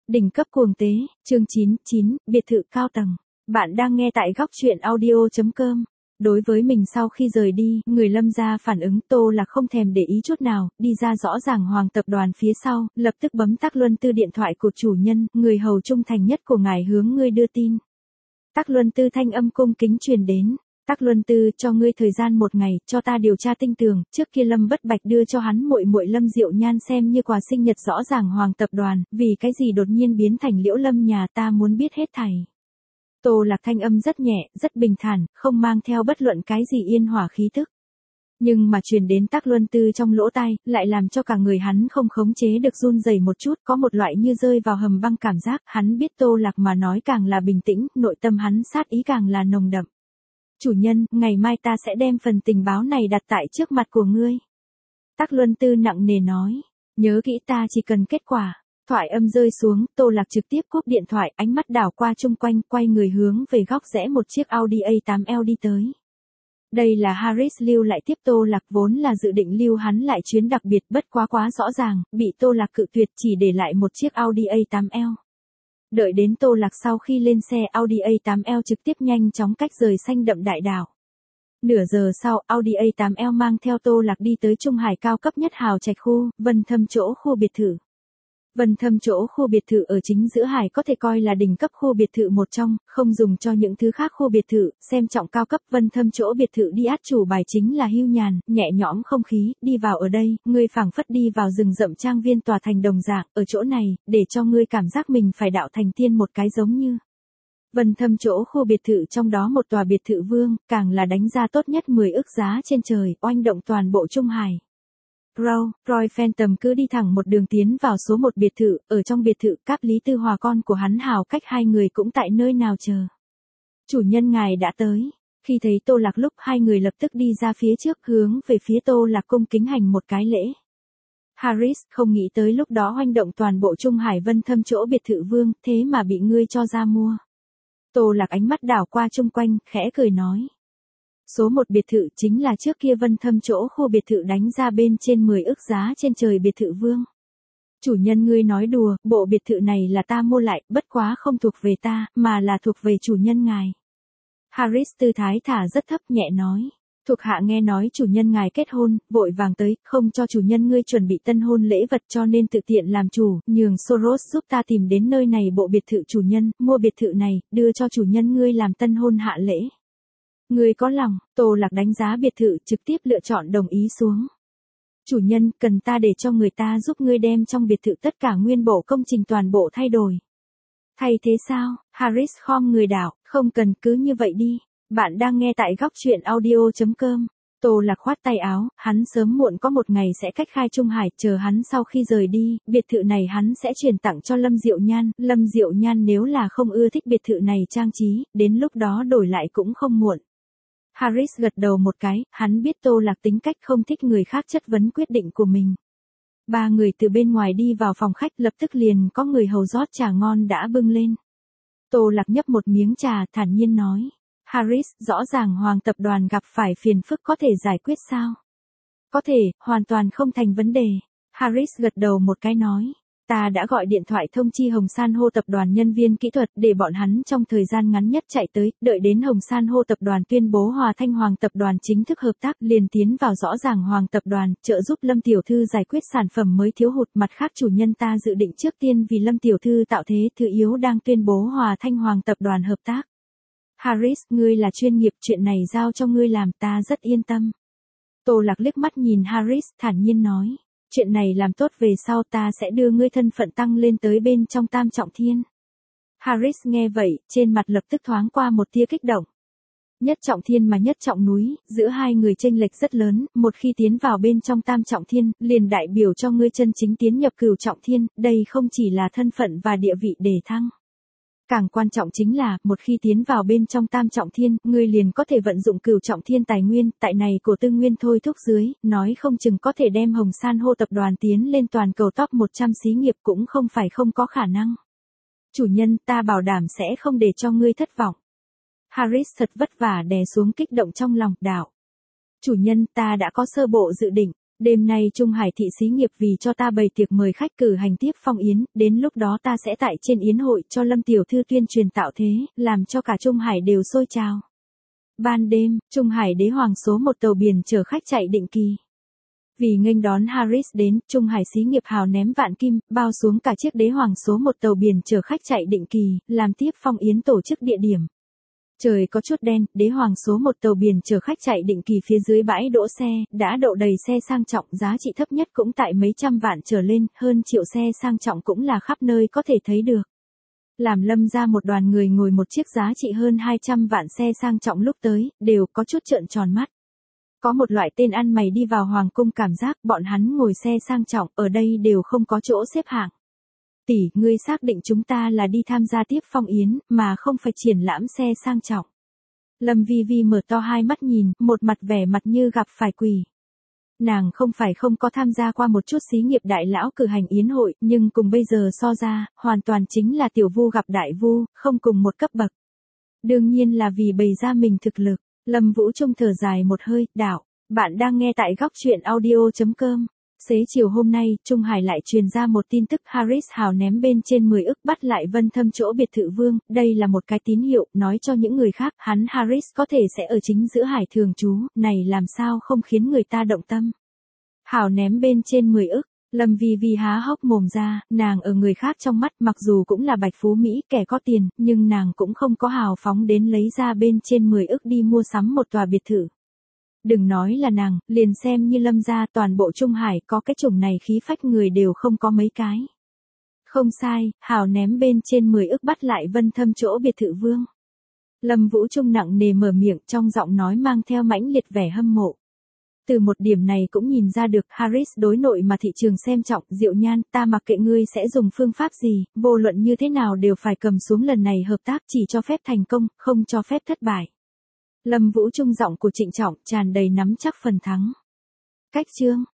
Đỉnh cấp cuồng tế, chương 99, biệt thự cao tầng. Bạn đang nghe tại góc truyện audio.com. Đối với mình sau khi rời đi, người Lâm gia phản ứng Tô Lạc không thèm để ý chút nào, đi ra rõ ràng Hoàng tập đoàn phía sau, lập tức bấm Tắc Luân Tư điện thoại của chủ nhân, người hầu trung thành nhất của ngài hướng ngươi đưa tin. Tắc Luân Tư thanh âm cung kính truyền đến. Tắc Luân Tư, cho ngươi thời gian 1 ngày, cho ta điều tra tinh tường, trước kia Lâm Bất Bạch đưa cho hắn muội muội Lâm Diệu Nhan xem như quà sinh nhật rõ ràng Hoàng tập đoàn, vì cái gì đột nhiên biến thành Liễu Lâm nhà ta muốn biết hết thảy. Tô Lạc thanh âm rất nhẹ, rất bình thản, không mang theo bất luận cái gì yên hòa khí tức. Nhưng mà truyền đến Tắc Luân Tư trong lỗ tai, lại làm cho cả người hắn không khống chế được run rẩy một chút, có một loại như rơi vào hầm băng cảm giác, hắn biết Tô Lạc mà nói càng là bình tĩnh, nội tâm hắn sát ý càng là nồng đậm. Chủ nhân, ngày mai ta sẽ đem phần tình báo này đặt tại trước mặt của ngươi. Tắc Luân Tư nặng nề nói, nhớ kỹ ta chỉ cần kết quả. Thoại âm rơi xuống, Tô Lạc trực tiếp cúp điện thoại, ánh mắt đảo qua chung quanh, quay người hướng về góc rẽ một chiếc Audi A8L đi tới. Đây là Harris lưu lại tiếp Tô Lạc, vốn là dự định lưu hắn lại chuyến đặc biệt, bất quá rõ ràng, bị Tô Lạc cự tuyệt, chỉ để lại một chiếc Audi A8L. Đợi đến Tô Lạc sau khi lên xe Audi A8L trực tiếp nhanh chóng cách rời xanh đậm đại đảo. Nửa giờ sau, Audi A8L mang theo Tô Lạc đi tới Trung Hải cao cấp nhất hào trạch khu, Vân Thâm chỗ khu biệt thự. Vân Thâm chỗ khu biệt thự ở chính giữa hải có thể coi là đỉnh cấp khu biệt thự một trong, không dùng cho những thứ khác khu biệt thự, xem trọng cao cấp. Vân Thâm chỗ biệt thự đi át chủ bài chính là hưu nhàn, nhẹ nhõm không khí, đi vào ở đây, ngươi phảng phất đi vào rừng rậm trang viên tòa thành đồng dạng, ở chỗ này, để cho ngươi cảm giác mình phải đạo thành tiên một cái giống như. Vân Thâm chỗ khu biệt thự trong đó một tòa biệt thự vương, càng là đánh ra tốt nhất 10 ức giá trên trời, oanh động toàn bộ Trung Hải. Roy Phantom cứ đi thẳng một đường tiến vào số 1 biệt thự, ở trong biệt thự, Cáp Lý Tư Hòa con của hắn Hào Cách hai người cũng tại nơi nào chờ. Chủ nhân ngài đã tới. Khi thấy Tô Lạc lúc hai người lập tức đi ra phía trước hướng về phía Tô Lạc cung kính hành một cái lễ. Harris không nghĩ tới lúc đó hoành động toàn bộ Trung Hải Vân Thâm chỗ biệt thự vương, thế mà bị ngươi cho ra mua. Tô Lạc ánh mắt đảo qua chung quanh, khẽ cười nói. Số 1 biệt thự chính là trước kia Vân Thâm chỗ khu biệt thự đánh ra bên trên 10 ức giá trên trời biệt thự vương. Chủ nhân ngươi nói đùa, bộ biệt thự này là ta mua lại, bất quá không thuộc về ta, mà là thuộc về chủ nhân ngài. Harris tư thái thả rất thấp nhẹ nói. Thuộc hạ nghe nói chủ nhân ngài kết hôn, vội vàng tới, không cho chủ nhân ngươi chuẩn bị tân hôn lễ vật cho nên tự tiện làm chủ, nhường Soros giúp ta tìm đến nơi này bộ biệt thự chủ nhân, mua biệt thự này, đưa cho chủ nhân ngươi làm tân hôn hạ lễ. Ngươi có lòng, Tô Lạc đánh giá biệt thự trực tiếp lựa chọn đồng ý xuống. Chủ nhân, cần ta để cho người ta giúp ngươi đem trong biệt thự tất cả nguyên bộ công trình toàn bộ thay đổi. Thay thế sao? Harris khom người đảo, không cần, cứ như vậy đi. Bạn đang nghe tại góc truyện audio.com. Tô Lạc khoát tay áo, hắn sớm muộn có một ngày sẽ cách khai Trung Hải, chờ hắn sau khi rời đi, biệt thự này hắn sẽ chuyển tặng cho Lâm Diệu Nhan. Lâm Diệu Nhan nếu là không ưa thích biệt thự này trang trí, đến lúc đó đổi lại cũng không muộn. Harris gật đầu một cái, hắn biết Tô Lạc tính cách không thích người khác chất vấn quyết định của mình. 3 người từ bên ngoài đi vào phòng khách, lập tức liền có người hầu rót trà ngon đã bưng lên. Tô Lạc nhấp một miếng trà, thản nhiên nói. Harris, rõ ràng Hoàng tập đoàn gặp phải phiền phức có thể giải quyết sao? Có thể, hoàn toàn không thành vấn đề. Harris gật đầu một cái nói. Ta đã gọi điện thoại thông chi Hồng San Hô tập đoàn nhân viên kỹ thuật để bọn hắn trong thời gian ngắn nhất chạy tới, đợi đến Hồng San Hô tập đoàn tuyên bố Hòa Thanh Hoàng tập đoàn chính thức hợp tác liền tiến vào rõ ràng Hoàng tập đoàn, trợ giúp Lâm tiểu thư giải quyết sản phẩm mới thiếu hụt. Mặt khác chủ nhân ta dự định trước tiên vì Lâm tiểu thư tạo thế thứ yếu đang tuyên bố Hòa Thanh Hoàng tập đoàn hợp tác. Harris, ngươi là chuyên nghiệp, chuyện này giao cho ngươi làm, ta rất yên tâm. Tô Lạc liếc mắt nhìn Harris, thản nhiên nói. Chuyện này làm tốt về sau ta sẽ đưa ngươi thân phận tăng lên tới bên trong Tam Trọng Thiên. Harris nghe vậy, trên mặt lập tức thoáng qua một tia kích động. Nhất Trọng Thiên mà Nhất Trọng Núi, giữa hai người chênh lệch rất lớn, một khi tiến vào bên trong Tam Trọng Thiên, liền đại biểu cho ngươi chân chính tiến nhập Cửu Trọng Thiên, đây không chỉ là thân phận và địa vị để thăng. Càng quan trọng chính là, một khi tiến vào bên trong Tam Trọng Thiên, ngươi liền có thể vận dụng Cửu Trọng Thiên tài nguyên, tại này của tư nguyên thôi thúc dưới, nói không chừng có thể đem Hồng San Hô tập đoàn tiến lên toàn cầu top 100 xí nghiệp cũng không phải không có khả năng. Chủ nhân, ta bảo đảm sẽ không để cho ngươi thất vọng. Harris thật vất vả đè xuống kích động trong lòng, đạo. Chủ nhân, ta đã có sơ bộ dự định. Đêm nay Trung Hải thị xí nghiệp vì cho ta bày tiệc mời khách cử hành tiếp phong yến, đến lúc đó ta sẽ tại trên yến hội cho Lâm tiểu thư tuyên truyền tạo thế, làm cho cả Trung Hải đều sôi trào. Ban đêm, Trung Hải đế hoàng số 1 tàu biển chở khách chạy định kỳ. Vì nghênh đón Harris đến, Trung Hải xí nghiệp hào ném vạn kim, bao xuống cả chiếc đế hoàng số 1 tàu biển chở khách chạy định kỳ, làm tiếp phong yến tổ chức địa điểm. Trời có chút đen, đế hoàng số 1 tàu biển chở khách chạy định kỳ phía dưới bãi đỗ xe, đã đậu đầy xe sang trọng, giá trị thấp nhất cũng tại mấy trăm vạn trở lên, hơn triệu xe sang trọng cũng là khắp nơi có thể thấy được. Làm Lâm ra một đoàn người ngồi một chiếc giá trị hơn 200 vạn xe sang trọng lúc tới, đều có chút trợn tròn mắt. Có một loại tên ăn mày đi vào hoàng cung cảm giác bọn hắn ngồi xe sang trọng, ở đây đều không có chỗ xếp hạng. Tỷ, ngươi xác định chúng ta là đi tham gia tiếp phong yến, mà không phải triển lãm xe sang trọng. Lâm Vi Vi mở to hai mắt nhìn, một mặt vẻ mặt như gặp phải quỷ. Nàng không phải không có tham gia qua một chút xí nghiệp đại lão cử hành yến hội, nhưng cùng bây giờ so ra, hoàn toàn chính là tiểu vu gặp đại vu, không cùng một cấp bậc. Đương nhiên là vì bày ra mình thực lực. Lâm Vũ Trung thở dài một hơi, đạo, bạn đang nghe tại góc truyện audio.com. Xế chiều hôm nay, Trung Hải lại truyền ra một tin tức Harris hào ném bên trên 10 ức bắt lại Vân Thâm chỗ biệt thự vương, đây là một cái tín hiệu, nói cho những người khác, hắn Harris có thể sẽ ở chính giữa hải thường trú, này làm sao không khiến người ta động tâm. Hào ném bên trên 10 ức, Lâm Vi Vi há hốc mồm ra, nàng ở người khác trong mắt mặc dù cũng là bạch phú Mỹ kẻ có tiền, nhưng nàng cũng không có hào phóng đến lấy ra bên trên 10 ức đi mua sắm một tòa biệt thự. Đừng nói là nàng, liền xem như Lâm gia toàn bộ Trung Hải có cái chủng này khí phách người đều không có mấy cái. Không sai, hào ném bên trên 10 ức bắt lại Vân Thâm chỗ biệt thự vương. Lâm Vũ Trung nặng nề mở miệng trong giọng nói mang theo mãnh liệt vẻ hâm mộ. Từ một điểm này cũng nhìn ra được Harris đối nội mà thị trường xem trọng, Diệu Nhan, ta mặc kệ ngươi sẽ dùng phương pháp gì, vô luận như thế nào đều phải cầm xuống lần này hợp tác chỉ cho phép thành công, không cho phép thất bại. Lâm Vũ Trung giọng của trịnh trọng tràn đầy nắm chắc phần thắng. Cách chương